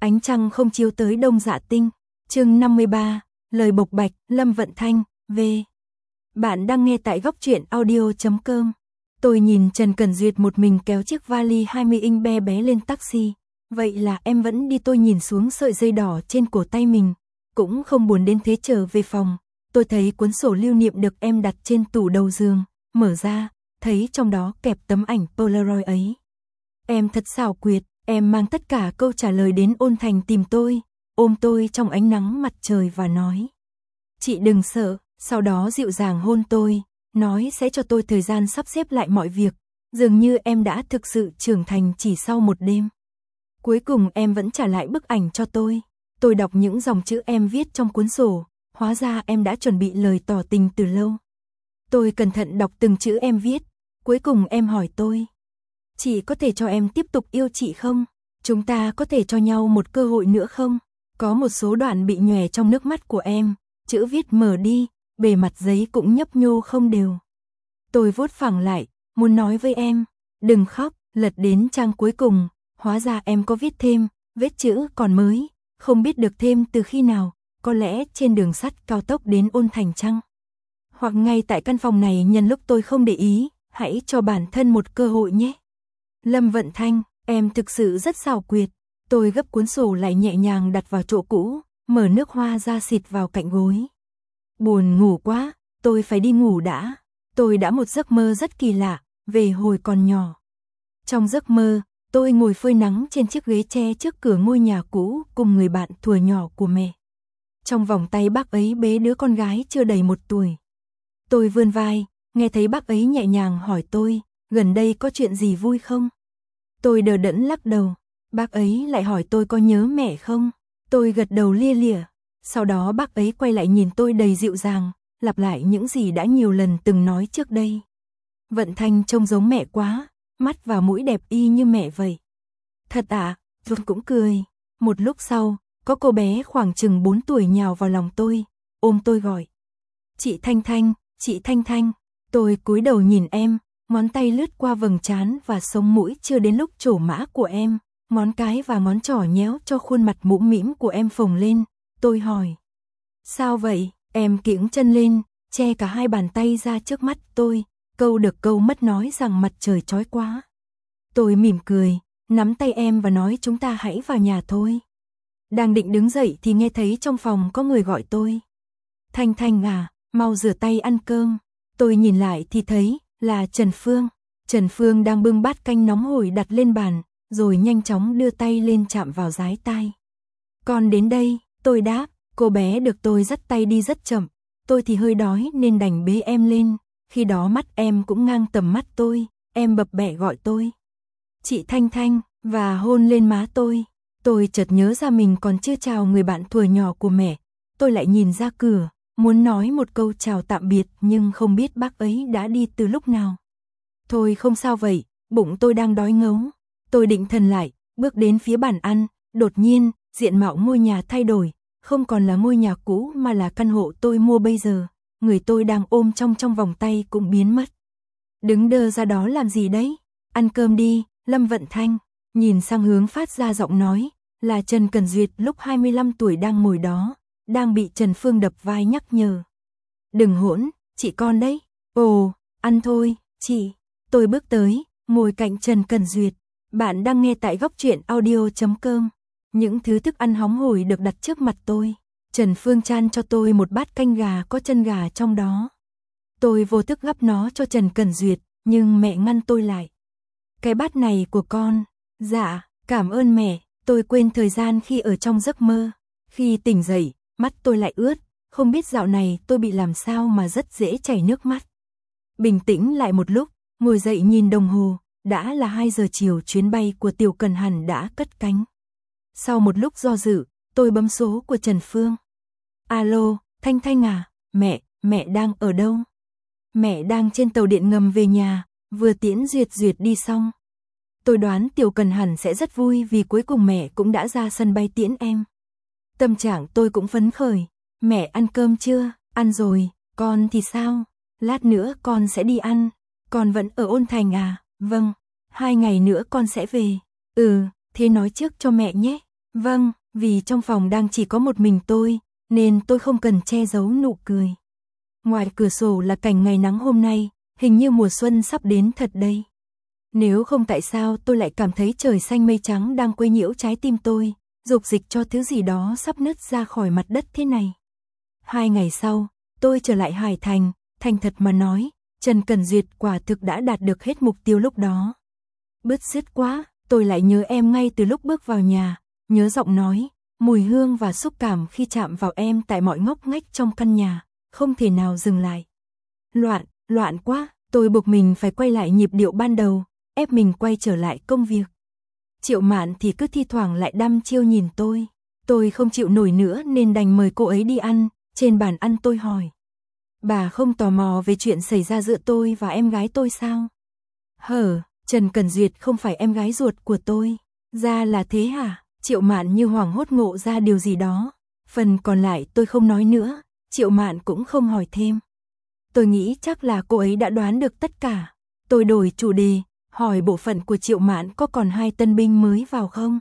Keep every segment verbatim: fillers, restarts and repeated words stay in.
Ánh trăng không chiếu tới Đông Dạ Tinh. Chương năm mươi ba, lời bộc bạch, Lâm Vận Thanh, V. Bạn đang nghe tại góc truyện audio chấm com. Tôi nhìn Trần Cẩn Duyệt một mình kéo chiếc vali hai mươi inch bé bé lên taxi. Vậy là em vẫn đi. Tôi nhìn xuống sợi dây đỏ trên cổ tay mình. Cũng không buồn đến thế. Trở về phòng, tôi thấy cuốn sổ lưu niệm được em đặt trên tủ đầu giường. Mở ra, thấy trong đó kẹp tấm ảnh Polaroid ấy. Em thật xảo quyệt, em mang tất cả câu trả lời đến Ôn Thành tìm tôi, ôm tôi trong ánh nắng mặt trời và nói: chị đừng sợ. Sau đó dịu dàng hôn tôi, nói sẽ cho tôi thời gian sắp xếp lại mọi việc. Dường như em đã thực sự trưởng thành chỉ sau một đêm. Cuối cùng em vẫn trả lại bức ảnh cho tôi. Tôi đọc những dòng chữ em viết trong cuốn sổ, hóa ra em đã chuẩn bị lời tỏ tình từ lâu. Tôi cẩn thận đọc từng chữ em viết, cuối cùng em hỏi tôi: chị có thể cho em tiếp tục yêu chị không? Chúng ta có thể cho nhau một cơ hội nữa không? Có một số đoạn bị nhòe trong nước mắt của em, chữ viết mờ đi, bề mặt giấy cũng nhấp nhô không đều. Tôi vuốt phẳng lại, muốn nói với em, đừng khóc. Lật đến trang cuối cùng, hóa ra em có viết thêm, vết chữ còn mới, không biết được thêm từ khi nào, có lẽ trên đường sắt cao tốc đến Ôn Thành chăng? Hoặc ngay tại căn phòng này nhân lúc tôi không để ý, hãy cho bản thân một cơ hội nhé. Lâm Vận Thanh, em thực sự rất xảo quyệt. Tôi gấp cuốn sổ lại nhẹ nhàng đặt vào chỗ cũ, mở nước hoa ra xịt vào cạnh gối. Buồn ngủ quá, tôi phải đi ngủ đã. Tôi đã một giấc mơ rất kỳ lạ, về hồi còn nhỏ. Trong giấc mơ, tôi ngồi phơi nắng trên chiếc ghế tre trước cửa ngôi nhà cũ cùng người bạn thuở nhỏ của mẹ. Trong vòng tay bác ấy bế đứa con gái chưa đầy một tuổi. Tôi vươn vai, nghe thấy bác ấy nhẹ nhàng hỏi tôi, gần đây có chuyện gì vui không? Tôi đờ đẫn lắc đầu. Bác ấy lại hỏi tôi có nhớ mẹ không? Tôi gật đầu lia lịa. Sau đó bác ấy quay lại nhìn tôi đầy dịu dàng, lặp lại những gì đã nhiều lần từng nói trước đây. Vận Thanh trông giống mẹ quá, mắt và mũi đẹp y như mẹ vậy. Thật ạ, à? Tôi cũng cười. Một lúc sau, có cô bé khoảng chừng bốn tuổi nhào vào lòng tôi, ôm tôi gọi: chị Thanh Thanh, chị Thanh Thanh. Tôi cúi đầu nhìn em, ngón tay lướt qua vầng trán và sống mũi chưa đến lúc trổ mã của em, ngón cái và ngón trỏ nhéo cho khuôn mặt mũm mĩm của em phồng lên. Tôi hỏi: sao vậy? Em kiễng chân lên, che cả hai bàn tay ra trước mắt tôi, câu được câu mất nói rằng mặt trời chói quá. Tôi mỉm cười, nắm tay em và nói chúng ta hãy vào nhà thôi. Đang định đứng dậy thì nghe thấy trong phòng có người gọi tôi: Thanh Thanh à, mau rửa tay ăn cơm. Tôi nhìn lại thì thấy là Trần Phương. Trần Phương đang bưng bát canh nóng hổi đặt lên bàn, rồi nhanh chóng đưa tay lên chạm vào dái tai. Con đến đây, tôi đáp. Cô bé được tôi dắt tay đi rất chậm. Tôi thì hơi đói nên đành bế em lên. Khi đó mắt em cũng ngang tầm mắt tôi. Em bập bẹ gọi tôi: chị Thanh Thanh, và hôn lên má tôi. Tôi chợt nhớ ra mình còn chưa chào người bạn thuở nhỏ của mẹ. Tôi lại nhìn ra cửa, muốn nói một câu chào tạm biệt nhưng không biết bác ấy đã đi từ lúc nào. Thôi không sao vậy, bụng tôi đang đói ngấu. Tôi định thần lại, bước đến phía bàn ăn. Đột nhiên, diện mạo ngôi nhà thay đổi. Không còn là ngôi nhà cũ mà là căn hộ tôi mua bây giờ. Người tôi đang ôm trong trong vòng tay cũng biến mất. Đứng đơ ra đó làm gì đấy? Ăn cơm đi, Lâm Vận Thanh. Nhìn sang hướng phát ra giọng nói, là Trần Cẩn Duyệt lúc hai mươi lăm tuổi đang ngồi đó, đang bị Trần Phương đập vai nhắc nhở. Đừng hỗn, chị con đấy. Ồ, ăn thôi, chị. Tôi bước tới, ngồi cạnh Trần Cẩn Duyệt. Bạn đang nghe tại góc truyện audio chấm com. Những thứ thức ăn hóng hổi được đặt trước mặt tôi. Trần Phương chan cho tôi một bát canh gà có chân gà trong đó. Tôi vô thức gắp nó cho Trần Cẩn Duyệt, nhưng mẹ ngăn tôi lại. Cái bát này của con. Dạ, cảm ơn mẹ. Tôi quên thời gian khi ở trong giấc mơ. Khi tỉnh dậy, mắt tôi lại ướt. Không biết dạo này tôi bị làm sao mà rất dễ chảy nước mắt. Bình tĩnh lại một lúc, ngồi dậy nhìn đồng hồ. Đã là hai giờ chiều, chuyến bay của Tiểu Cần hẳn đã cất cánh. Sau một lúc do dự, tôi bấm số của Trần Phương. Alo, Thanh Thanh à, mẹ, mẹ đang ở đâu? Mẹ đang trên tàu điện ngầm về nhà, vừa tiễn Duyệt Duyệt đi xong. Tôi đoán Tiểu Cần hẳn sẽ rất vui vì cuối cùng mẹ cũng đã ra sân bay tiễn em. Tâm trạng tôi cũng phấn khởi. Mẹ ăn cơm chưa? Ăn rồi, con thì sao? Lát nữa con sẽ đi ăn. Con vẫn ở Ôn Thành à? Vâng, hai ngày nữa con sẽ về. Ừ, thế nói trước cho mẹ nhé. Vâng, vì trong phòng đang chỉ có một mình tôi, nên tôi không cần che giấu nụ cười. Ngoài cửa sổ là cảnh ngày nắng hôm nay, hình như mùa xuân sắp đến thật đây. Nếu không tại sao tôi lại cảm thấy trời xanh mây trắng đang quấy nhiễu trái tim tôi, dục dịch cho thứ gì đó sắp nứt ra khỏi mặt đất thế này. Hai ngày sau, tôi trở lại Hải Thành, thành thật mà nói, Trần Cẩn Duyệt quả thực đã đạt được hết mục tiêu lúc đó. Bứt rứt quá, tôi lại nhớ em ngay từ lúc bước vào nhà, nhớ giọng nói, mùi hương và xúc cảm khi chạm vào em tại mọi ngóc ngách trong căn nhà, không thể nào dừng lại. Loạn, loạn quá, tôi buộc mình phải quay lại nhịp điệu ban đầu, ép mình quay trở lại công việc. Triệu Mạn thì cứ thi thoảng lại đăm chiêu nhìn tôi, tôi không chịu nổi nữa nên đành mời cô ấy đi ăn. Trên bàn ăn tôi hỏi, bà không tò mò về chuyện xảy ra giữa tôi và em gái tôi sao? Hở, Trần Cẩn Duyệt không phải em gái ruột của tôi. Ra là thế hả? Triệu Mạn như hoảng hốt ngộ ra điều gì đó. Phần còn lại tôi không nói nữa, Triệu Mạn cũng không hỏi thêm. Tôi nghĩ chắc là cô ấy đã đoán được tất cả. Tôi đổi chủ đề, hỏi bộ phận của Triệu Mạn có còn hai tân binh mới vào không?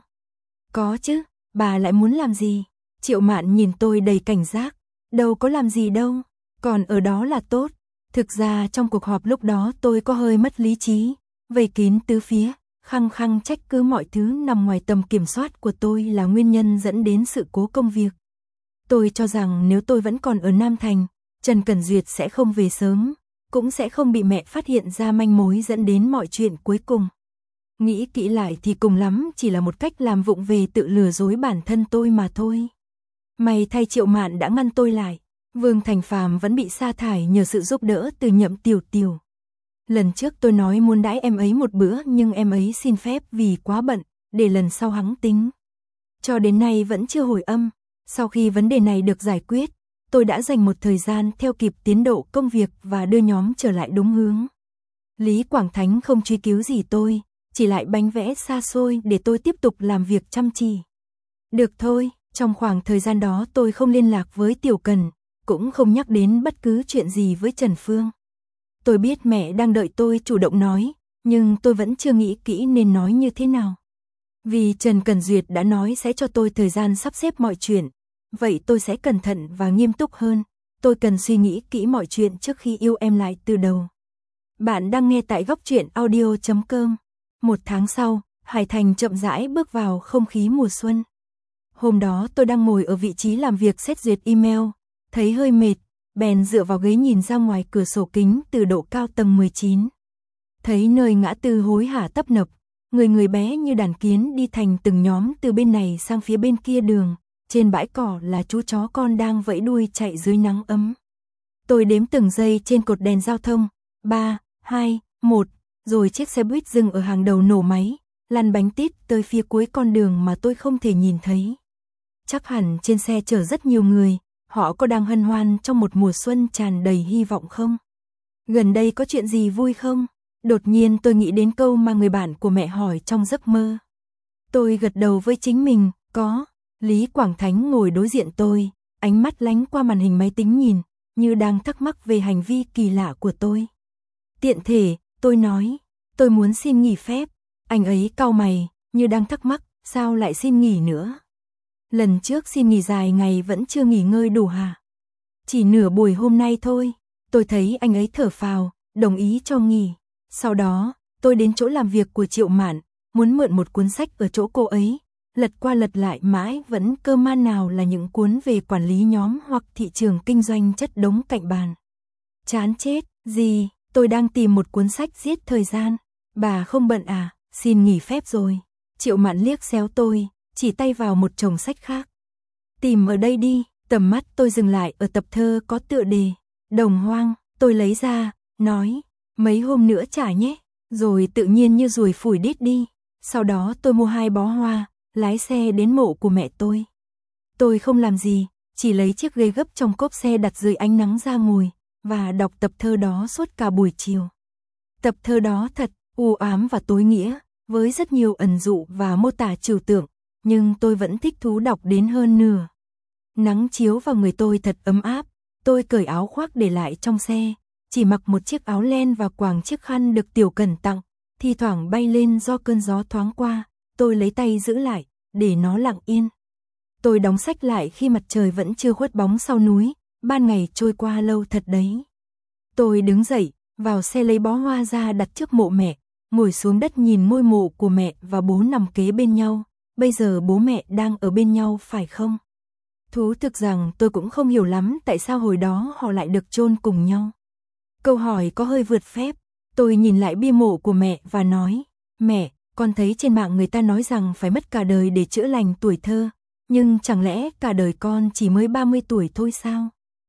Có chứ, bà lại muốn làm gì? Triệu Mạn nhìn tôi đầy cảnh giác. Đâu có làm gì đâu, còn ở đó là tốt. Thực ra trong cuộc họp lúc đó tôi có hơi mất lý trí, vây kín tứ phía, khăng khăng trách cứ mọi thứ nằm ngoài tầm kiểm soát của tôi là nguyên nhân dẫn đến sự cố công việc. Tôi cho rằng nếu tôi vẫn còn ở Nam Thành, Trần Cẩn Duyệt sẽ không về sớm, cũng sẽ không bị mẹ phát hiện ra manh mối dẫn đến mọi chuyện cuối cùng. Nghĩ kỹ lại thì cùng lắm chỉ là một cách làm vụng về tự lừa dối bản thân tôi mà thôi. May thay Triệu Mạn đã ngăn tôi lại, Vương Thành Phàm vẫn bị sa thải nhờ sự giúp đỡ từ Nhậm Tiểu Tiểu. Lần trước tôi nói muốn đãi em ấy một bữa nhưng em ấy xin phép vì quá bận, để lần sau hẵng tính. Cho đến nay vẫn chưa hồi âm, sau khi vấn đề này được giải quyết, tôi đã dành một thời gian theo kịp tiến độ công việc và đưa nhóm trở lại đúng hướng. Lý Quảng Thánh không truy cứu gì tôi, chỉ lại bánh vẽ xa xôi để tôi tiếp tục làm việc chăm chỉ. Được thôi. Trong khoảng thời gian đó tôi không liên lạc với Tiểu Cần, cũng không nhắc đến bất cứ chuyện gì với Trần Phương. Tôi biết mẹ đang đợi tôi chủ động nói, nhưng tôi vẫn chưa nghĩ kỹ nên nói như thế nào. Vì Trần Cẩn Duyệt đã nói sẽ cho tôi thời gian sắp xếp mọi chuyện, vậy tôi sẽ cẩn thận và nghiêm túc hơn. Tôi cần suy nghĩ kỹ mọi chuyện trước khi yêu em lại từ đầu. Bạn đang nghe tại góc truyện audio chấm com. Một tháng sau, Hải Thành chậm rãi bước vào không khí mùa xuân. Hôm đó tôi đang ngồi ở vị trí làm việc xét duyệt email, thấy hơi mệt, bèn dựa vào ghế nhìn ra ngoài cửa sổ kính từ độ cao tầng mười chín. Thấy nơi ngã tư hối hả tấp nập, người người bé như đàn kiến đi thành từng nhóm từ bên này sang phía bên kia đường, trên bãi cỏ là chú chó con đang vẫy đuôi chạy dưới nắng ấm. Tôi đếm từng giây trên cột đèn giao thông, ba, hai, một, rồi chiếc xe buýt dừng ở hàng đầu nổ máy, lăn bánh tít tới phía cuối con đường mà tôi không thể nhìn thấy. Chắc hẳn trên xe chở rất nhiều người, họ có đang hân hoan trong một mùa xuân tràn đầy hy vọng không? Gần đây có chuyện gì vui không? Đột nhiên tôi nghĩ đến câu mà người bạn của mẹ hỏi trong giấc mơ. Tôi gật đầu với chính mình, có. Lý Quảng Thánh ngồi đối diện tôi, ánh mắt lánh qua màn hình máy tính nhìn, như đang thắc mắc về hành vi kỳ lạ của tôi. Tiện thể, tôi nói, tôi muốn xin nghỉ phép. Anh ấy cau mày, như đang thắc mắc, sao lại xin nghỉ nữa? Lần trước xin nghỉ dài ngày vẫn chưa nghỉ ngơi đủ hả? Chỉ nửa buổi hôm nay thôi. Tôi thấy anh ấy thở phào, đồng ý cho nghỉ. Sau đó, tôi đến chỗ làm việc của Triệu Mạn, muốn mượn một cuốn sách ở chỗ cô ấy. Lật qua lật lại mãi vẫn cơ man nào là những cuốn về quản lý nhóm hoặc thị trường kinh doanh chất đống cạnh bàn. Chán chết, gì, tôi đang tìm một cuốn sách giết thời gian. Bà không bận à, xin nghỉ phép rồi. Triệu Mạn liếc xéo tôi, chỉ tay vào một chồng sách khác. Tìm ở đây đi, tầm mắt tôi dừng lại ở tập thơ có tựa đề Đồng Hoang, tôi lấy ra, nói, mấy hôm nữa trả nhé, rồi tự nhiên như ruồi phủi đít đi. Sau đó tôi mua hai bó hoa, lái xe đến mộ của mẹ tôi. Tôi không làm gì, chỉ lấy chiếc ghế gấp trong cốp xe đặt dưới ánh nắng ra ngồi, và đọc tập thơ đó suốt cả buổi chiều. Tập thơ đó thật u ám và tối nghĩa, với rất nhiều ẩn dụ và mô tả trừu tượng, nhưng tôi vẫn thích thú đọc đến hơn nửa. Nắng chiếu vào người tôi thật ấm áp, tôi cởi áo khoác để lại trong xe, chỉ mặc một chiếc áo len và quàng chiếc khăn được Tiểu Cần tặng, thi thoảng bay lên do cơn gió thoáng qua, tôi lấy tay giữ lại, để nó lặng yên. Tôi đóng sách lại khi mặt trời vẫn chưa khuất bóng sau núi, ban ngày trôi qua lâu thật đấy. Tôi đứng dậy, vào xe lấy bó hoa ra đặt trước mộ mẹ, ngồi xuống đất nhìn ngôi mộ của mẹ và bố nằm kế bên nhau. Bây giờ bố mẹ đang ở bên nhau phải không? Thú thực rằng tôi cũng không hiểu lắm tại sao hồi đó họ lại được chôn cùng nhau. Câu hỏi có hơi vượt phép. Tôi nhìn lại bia mộ của mẹ và nói, mẹ, con thấy trên mạng người ta nói rằng phải mất cả đời để chữa lành tuổi thơ, nhưng chẳng lẽ cả đời con chỉ mới ba mươi tuổi thôi sao?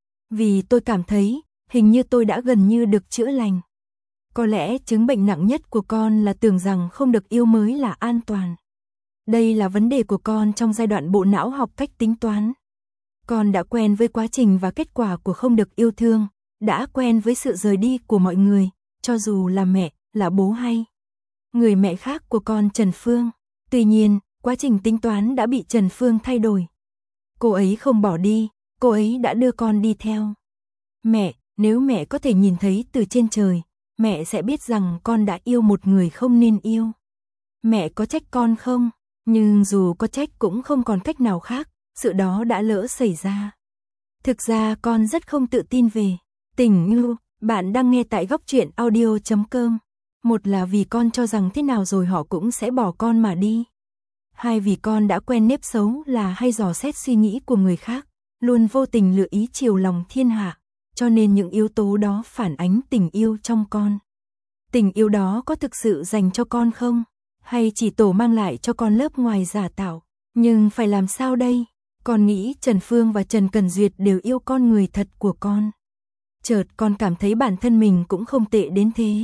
Vì tôi cảm thấy, hình như tôi đã gần như được chữa lành. Có lẽ chứng bệnh nặng nhất của con là tưởng rằng không được yêu mới là an toàn. Đây là vấn đề của con trong giai đoạn bộ não học cách tính toán. Con đã quen với quá trình và kết quả của không được yêu thương, đã quen với sự rời đi của mọi người, cho dù là mẹ, là bố hay người mẹ khác của con Trần Phương. Tuy nhiên, quá trình tính toán đã bị Trần Phương thay đổi. Cô ấy không bỏ đi, cô ấy đã đưa con đi theo. Mẹ, nếu mẹ có thể nhìn thấy từ trên trời, mẹ sẽ biết rằng con đã yêu một người không nên yêu. Mẹ có trách con không? Nhưng dù có trách cũng không còn cách nào khác, sự đó đã lỡ xảy ra. Thực ra con rất không tự tin về tình yêu. Bạn đang nghe tại góc truyện audio chấm com. Một là vì con cho rằng thế nào rồi họ cũng sẽ bỏ con mà đi. Hai vì con đã quen nếp xấu là hay dò xét suy nghĩ của người khác, luôn vô tình lựa ý chiều lòng thiên hạ, cho nên những yếu tố đó phản ánh tình yêu trong con. Tình yêu đó có thực sự dành cho con không? Hay chỉ tổ mang lại cho con lớp ngoài giả tạo? Nhưng phải làm sao đây? Con nghĩ Trần Phương và Trần Cần Duyệt đều yêu con người thật của con. Chợt con cảm thấy bản thân mình cũng không tệ đến thế.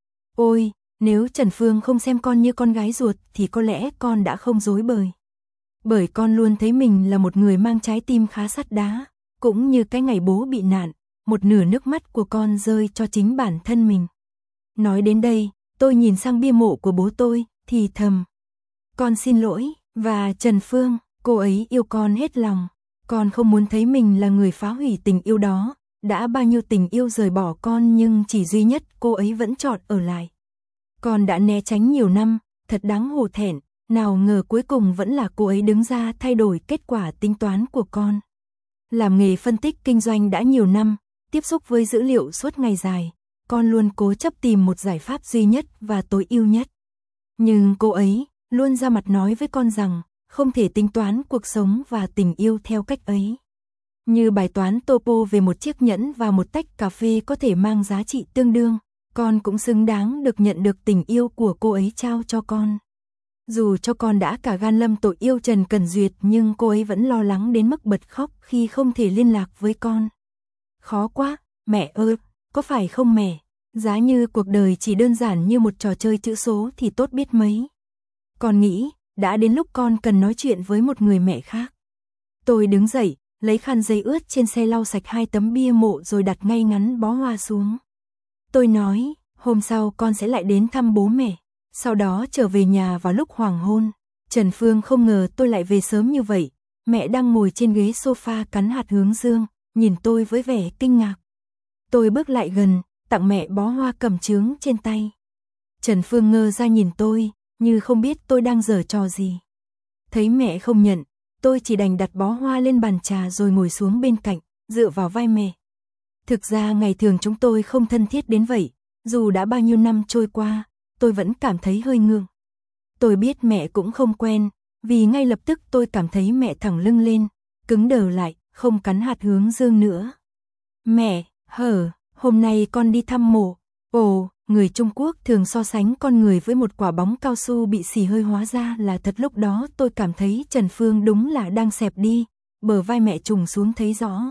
Ôi, nếu Trần Phương không xem con như con gái ruột thì có lẽ con đã không rối bời. Bởi con luôn thấy mình là một người mang trái tim khá sắt đá, cũng như cái ngày bố bị nạn, một nửa nước mắt của con rơi cho chính bản thân mình. Nói đến đây, tôi nhìn sang bia mộ của bố tôi, thì thầm. Con xin lỗi, và Trần Phương, cô ấy yêu con hết lòng. Con không muốn thấy mình là người phá hủy tình yêu đó. Đã bao nhiêu tình yêu rời bỏ con nhưng chỉ duy nhất cô ấy vẫn chọn ở lại. Con đã né tránh nhiều năm, thật đáng hổ thẹn, nào ngờ cuối cùng vẫn là cô ấy đứng ra thay đổi kết quả tính toán của con. Làm nghề phân tích kinh doanh đã nhiều năm, tiếp xúc với dữ liệu suốt ngày dài, con luôn cố chấp tìm một giải pháp duy nhất và tối ưu nhất. Nhưng cô ấy luôn ra mặt nói với con rằng không thể tính toán cuộc sống và tình yêu theo cách ấy. Như bài toán topo về một chiếc nhẫn và một tách cà phê có thể mang giá trị tương đương, con cũng xứng đáng được nhận được tình yêu của cô ấy trao cho con. Dù cho con đã cả gan lâm tội yêu Trần Cần Duyệt nhưng cô ấy vẫn lo lắng đến mức bật khóc khi không thể liên lạc với con. Khó quá, mẹ ơi, có phải không mẹ? Giá như cuộc đời chỉ đơn giản như một trò chơi chữ số thì tốt biết mấy. Con nghĩ, đã đến lúc con cần nói chuyện với một người mẹ khác. Tôi đứng dậy, lấy khăn giấy ướt trên xe lau sạch hai tấm bia mộ rồi đặt ngay ngắn bó hoa xuống. Tôi nói, hôm sau con sẽ lại đến thăm bố mẹ, sau đó trở về nhà vào lúc hoàng hôn. Trần Phương không ngờ tôi lại về sớm như vậy, mẹ đang ngồi trên ghế sofa cắn hạt hướng dương, nhìn tôi với vẻ kinh ngạc. Tôi bước lại gần, tặng mẹ bó hoa cẩm chướng trên tay. Trần Phương ngơ ra nhìn tôi, như không biết tôi đang giở trò gì. Thấy mẹ không nhận, tôi chỉ đành đặt bó hoa lên bàn trà rồi ngồi xuống bên cạnh, dựa vào vai mẹ. Thực ra ngày thường chúng tôi không thân thiết đến vậy, dù đã bao nhiêu năm trôi qua, tôi vẫn cảm thấy hơi ngượng. Tôi biết mẹ cũng không quen, vì ngay lập tức tôi cảm thấy mẹ thẳng lưng lên, cứng đờ lại, không cắn hạt hướng dương nữa. Mẹ, hở, hôm nay con đi thăm mộ. Ồ, người Trung Quốc thường so sánh con người với một quả bóng cao su bị xì hơi, hóa ra là thật. Lúc đó tôi cảm thấy Trần Phương đúng là đang xẹp đi, bờ vai mẹ trùng xuống thấy rõ.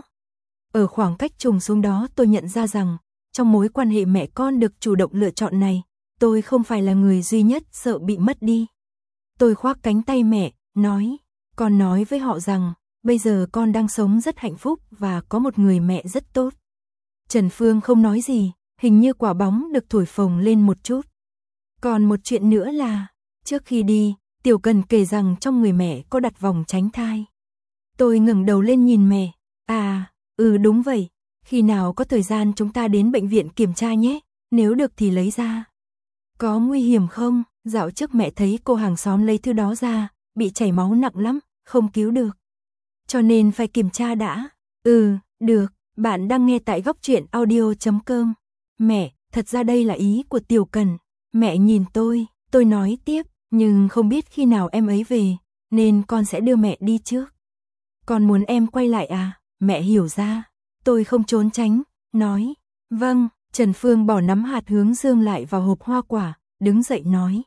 Ở khoảng cách trùng xuống đó tôi nhận ra rằng, trong mối quan hệ mẹ con được chủ động lựa chọn này, tôi không phải là người duy nhất sợ bị mất đi. Tôi khoác cánh tay mẹ, nói, con nói với họ rằng, bây giờ con đang sống rất hạnh phúc và có một người mẹ rất tốt. Trần Phương không nói gì, hình như quả bóng được thổi phồng lên một chút. Còn một chuyện nữa là, trước khi đi, Tiểu Cần kể rằng trong người mẹ có đặt vòng tránh thai. Tôi ngẩng đầu lên nhìn mẹ, à, ừ đúng vậy, khi nào có thời gian chúng ta đến bệnh viện kiểm tra nhé, nếu được thì lấy ra. Có nguy hiểm không? Dạo trước mẹ thấy cô hàng xóm lấy thứ đó ra, bị chảy máu nặng lắm, không cứu được. Cho nên phải kiểm tra đã. Ừ, được, bạn đang nghe tại góc truyện audio chấm com. Mẹ, thật ra đây là ý của Tiểu Cần. Mẹ nhìn tôi, tôi nói tiếp, nhưng không biết khi nào em ấy về, nên con sẽ đưa mẹ đi trước. Con muốn em quay lại à? Mẹ hiểu ra. Tôi không trốn tránh, nói, vâng. Trần Phương bỏ nắm hạt hướng dương lại vào hộp hoa quả, đứng dậy nói.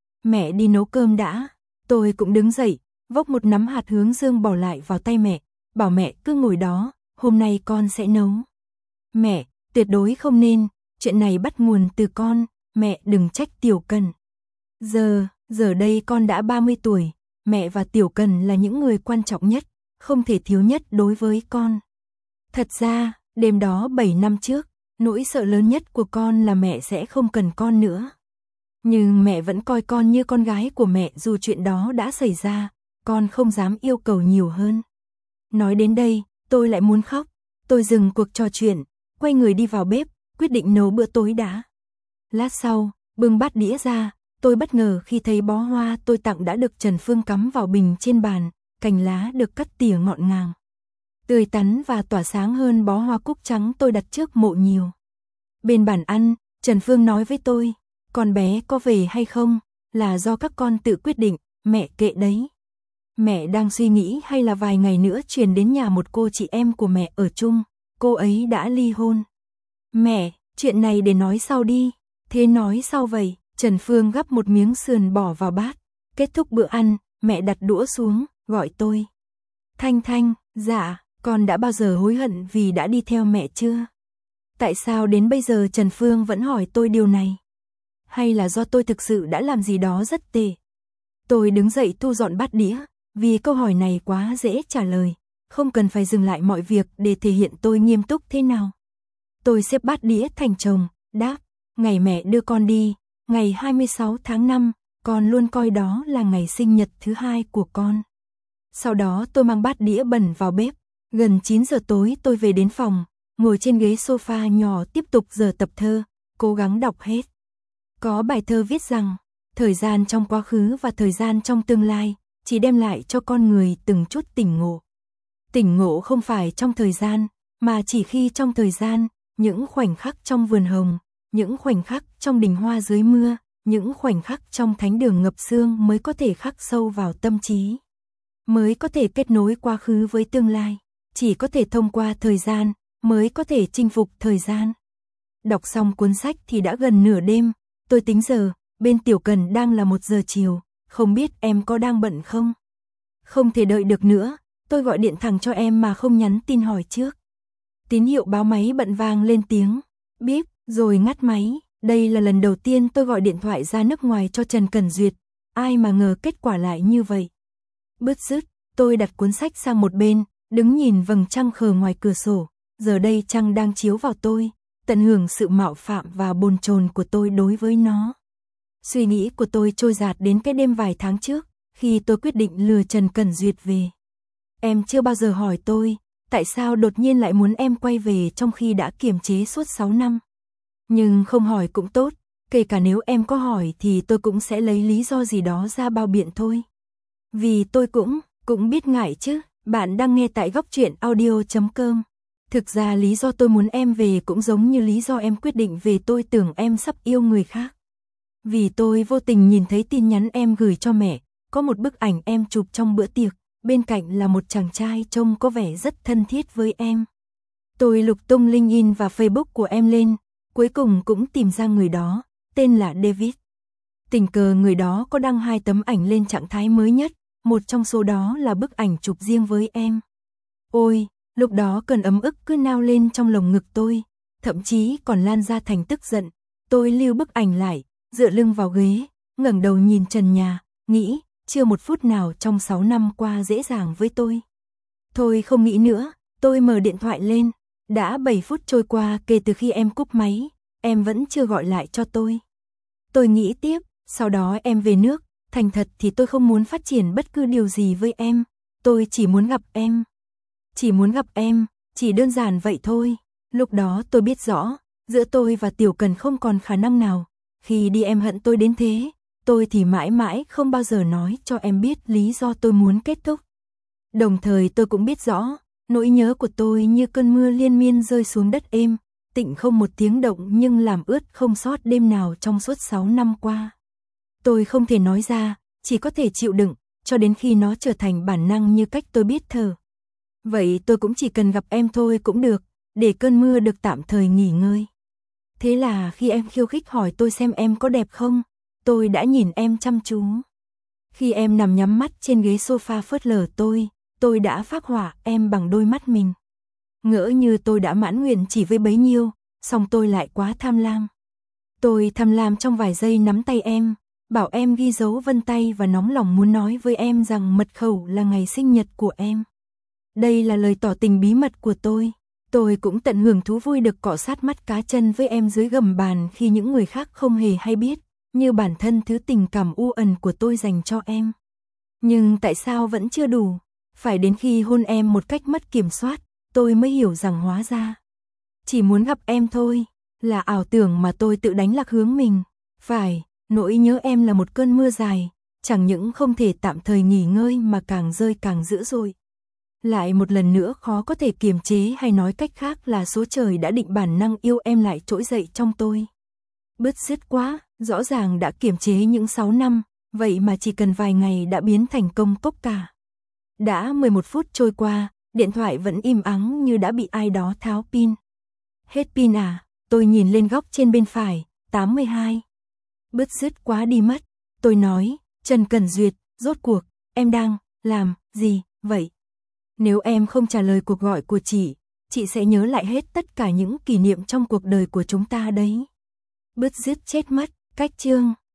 Mẹ đi nấu cơm đã. Tôi cũng đứng dậy, vốc một nắm hạt hướng dương bỏ lại vào tay mẹ, bảo mẹ cứ ngồi đó, hôm nay con sẽ nấu. Mẹ, tuyệt đối không nên, chuyện này bắt nguồn từ con, mẹ đừng trách Tiểu Cần. Giờ, giờ đây con đã ba mươi tuổi, mẹ và Tiểu Cần là những người quan trọng nhất, không thể thiếu nhất đối với con. Thật ra, đêm đó bảy năm trước, nỗi sợ lớn nhất của con là mẹ sẽ không cần con nữa. Nhưng mẹ vẫn coi con như con gái của mẹ dù chuyện đó đã xảy ra, con không dám yêu cầu nhiều hơn. Nói đến đây, tôi lại muốn khóc, tôi dừng cuộc trò chuyện, quay người đi vào bếp, quyết định nấu bữa tối đã. Lát sau, bưng bát đĩa ra, tôi bất ngờ khi thấy bó hoa tôi tặng đã được Trần Phương cắm vào bình trên bàn, cành lá được cắt tỉa ngọn ngàng. Tươi tắn và tỏa sáng hơn bó hoa cúc trắng tôi đặt trước mộ nhiều. Bên bàn ăn, Trần Phương nói với tôi, con bé có về hay không, là do các con tự quyết định, mẹ kệ đấy. Mẹ đang suy nghĩ hay là vài ngày nữa chuyển đến nhà một cô chị em của mẹ ở chung, cô ấy đã ly hôn. Mẹ, chuyện này để nói sau đi. Thế nói sau vậy, Trần Phương gắp một miếng sườn bỏ vào bát. Kết thúc bữa ăn, mẹ đặt đũa xuống, gọi tôi. Thanh Thanh, dạ, con đã bao giờ hối hận vì đã đi theo mẹ chưa? Tại sao đến bây giờ Trần Phương vẫn hỏi tôi điều này? Hay là do tôi thực sự đã làm gì đó rất tệ? Tôi đứng dậy thu dọn bát đĩa, vì câu hỏi này quá dễ trả lời, không cần phải dừng lại mọi việc để thể hiện tôi nghiêm túc thế nào. Tôi xếp bát đĩa thành chồng, đáp, ngày mẹ đưa con đi, ngày hai mươi sáu tháng năm, con luôn coi đó là ngày sinh nhật thứ hai của con. Sau đó tôi mang bát đĩa bẩn vào bếp, gần chín giờ tối tôi về đến phòng, ngồi trên ghế sofa nhỏ tiếp tục giờ tập thơ, cố gắng đọc hết. Có bài thơ viết rằng, thời gian trong quá khứ và thời gian trong tương lai, chỉ đem lại cho con người từng chút tỉnh ngộ. Tỉnh ngộ không phải trong thời gian, mà chỉ khi trong thời gian, những khoảnh khắc trong vườn hồng, những khoảnh khắc trong đình hoa dưới mưa, những khoảnh khắc trong thánh đường ngập sương mới có thể khắc sâu vào tâm trí. Mới có thể kết nối quá khứ với tương lai, chỉ có thể thông qua thời gian, mới có thể chinh phục thời gian. Đọc xong cuốn sách thì đã gần nửa đêm, tôi tính giờ, bên Tiểu Cần đang là một giờ chiều, không biết em có đang bận không? Không thể đợi được nữa, tôi gọi điện thẳng cho em mà không nhắn tin hỏi trước. Tín hiệu báo máy bận vang lên tiếng, bíp, rồi ngắt máy. Đây là lần đầu tiên tôi gọi điện thoại ra nước ngoài cho Trần Cẩn Duyệt, ai mà ngờ kết quả lại như vậy. Bứt rứt, tôi đặt cuốn sách sang một bên, đứng nhìn vầng trăng khờ ngoài cửa sổ, giờ đây trăng đang chiếu vào tôi, tận hưởng sự mạo phạm và bồn chồn của tôi đối với nó. Suy nghĩ của tôi trôi dạt đến cái đêm vài tháng trước, khi tôi quyết định lừa Trần Cẩn Duyệt về. Em chưa bao giờ hỏi tôi, tại sao đột nhiên lại muốn em quay về trong khi đã kiềm chế suốt sáu năm. Nhưng không hỏi cũng tốt, kể cả nếu em có hỏi thì tôi cũng sẽ lấy lý do gì đó ra bao biện thôi. Vì tôi cũng, cũng biết ngại chứ, bạn đang nghe tại góc truyện audio chấm com. Thực ra lý do tôi muốn em về cũng giống như lý do em quyết định về, tôi tưởng em sắp yêu người khác. Vì tôi vô tình nhìn thấy tin nhắn em gửi cho mẹ, có một bức ảnh em chụp trong bữa tiệc, bên cạnh là một chàng trai trông có vẻ rất thân thiết với em. Tôi lục tung LinkedIn và Facebook của em lên, cuối cùng cũng tìm ra người đó, tên là David. Tình cờ người đó có đăng hai tấm ảnh lên trạng thái mới nhất, một trong số đó là bức ảnh chụp riêng với em. Ôi, lúc đó cơn ấm ức cứ nao lên trong lồng ngực tôi, thậm chí còn lan ra thành tức giận. Tôi lưu bức ảnh lại, dựa lưng vào ghế, ngẩng đầu nhìn trần nhà, nghĩ, chưa một phút nào trong sáu năm qua dễ dàng với tôi. Thôi không nghĩ nữa, tôi mở điện thoại lên, đã bảy phút trôi qua kể từ khi em cúp máy, em vẫn chưa gọi lại cho tôi. Tôi nghĩ tiếp, sau đó em về nước, thành thật thì tôi không muốn phát triển bất cứ điều gì với em, tôi chỉ muốn gặp em. Chỉ muốn gặp em, chỉ đơn giản vậy thôi. Lúc đó tôi biết rõ, giữa tôi và Tiểu Cần không còn khả năng nào, khi đi em hận tôi đến thế, tôi thì mãi mãi không bao giờ nói cho em biết lý do tôi muốn kết thúc. Đồng thời tôi cũng biết rõ, nỗi nhớ của tôi như cơn mưa liên miên rơi xuống đất êm, tịnh không một tiếng động nhưng làm ướt không sót đêm nào trong suốt sáu năm qua. Tôi không thể nói ra, chỉ có thể chịu đựng, cho đến khi nó trở thành bản năng như cách tôi biết thở. Vậy tôi cũng chỉ cần gặp em thôi cũng được, để cơn mưa được tạm thời nghỉ ngơi. Thế là khi em khiêu khích hỏi tôi xem em có đẹp không, tôi đã nhìn em chăm chú. Khi em nằm nhắm mắt trên ghế sofa phớt lờ tôi, tôi đã phác họa em bằng đôi mắt mình. Ngỡ như tôi đã mãn nguyện chỉ với bấy nhiêu, song tôi lại quá tham lam. Tôi tham lam trong vài giây nắm tay em, bảo em ghi dấu vân tay và nóng lòng muốn nói với em rằng mật khẩu là ngày sinh nhật của em. Đây là lời tỏ tình bí mật của tôi. Tôi cũng tận hưởng thú vui được cọ sát mắt cá chân với em dưới gầm bàn khi những người khác không hề hay biết, như bản thân thứ tình cảm u ẩn của tôi dành cho em. Nhưng tại sao vẫn chưa đủ? Phải đến khi hôn em một cách mất kiểm soát, tôi mới hiểu rằng hóa ra chỉ muốn gặp em thôi, là ảo tưởng mà tôi tự đánh lạc hướng mình. Phải, nỗi nhớ em là một cơn mưa dài, chẳng những không thể tạm thời nghỉ ngơi mà càng rơi càng dữ dội. Lại một lần nữa khó có thể kiềm chế, hay nói cách khác là số trời đã định bản năng yêu em lại trỗi dậy trong tôi. Bứt rứt quá, rõ ràng đã kiềm chế những sáu năm, vậy mà chỉ cần vài ngày đã biến thành công cốc cả. Đã mười một phút trôi qua, điện thoại vẫn im ắng như đã bị ai đó tháo pin. Hết pin à? Tôi nhìn lên góc trên bên phải, tám mươi hai. Bứt rứt quá đi mất. Tôi nói, Trần Cẩn Duyệt, rốt cuộc, em đang làm gì vậy? Nếu em không trả lời cuộc gọi của chị, chị sẽ nhớ lại hết tất cả những kỷ niệm trong cuộc đời của chúng ta đấy. Bứt rứt chết mất, cách chương.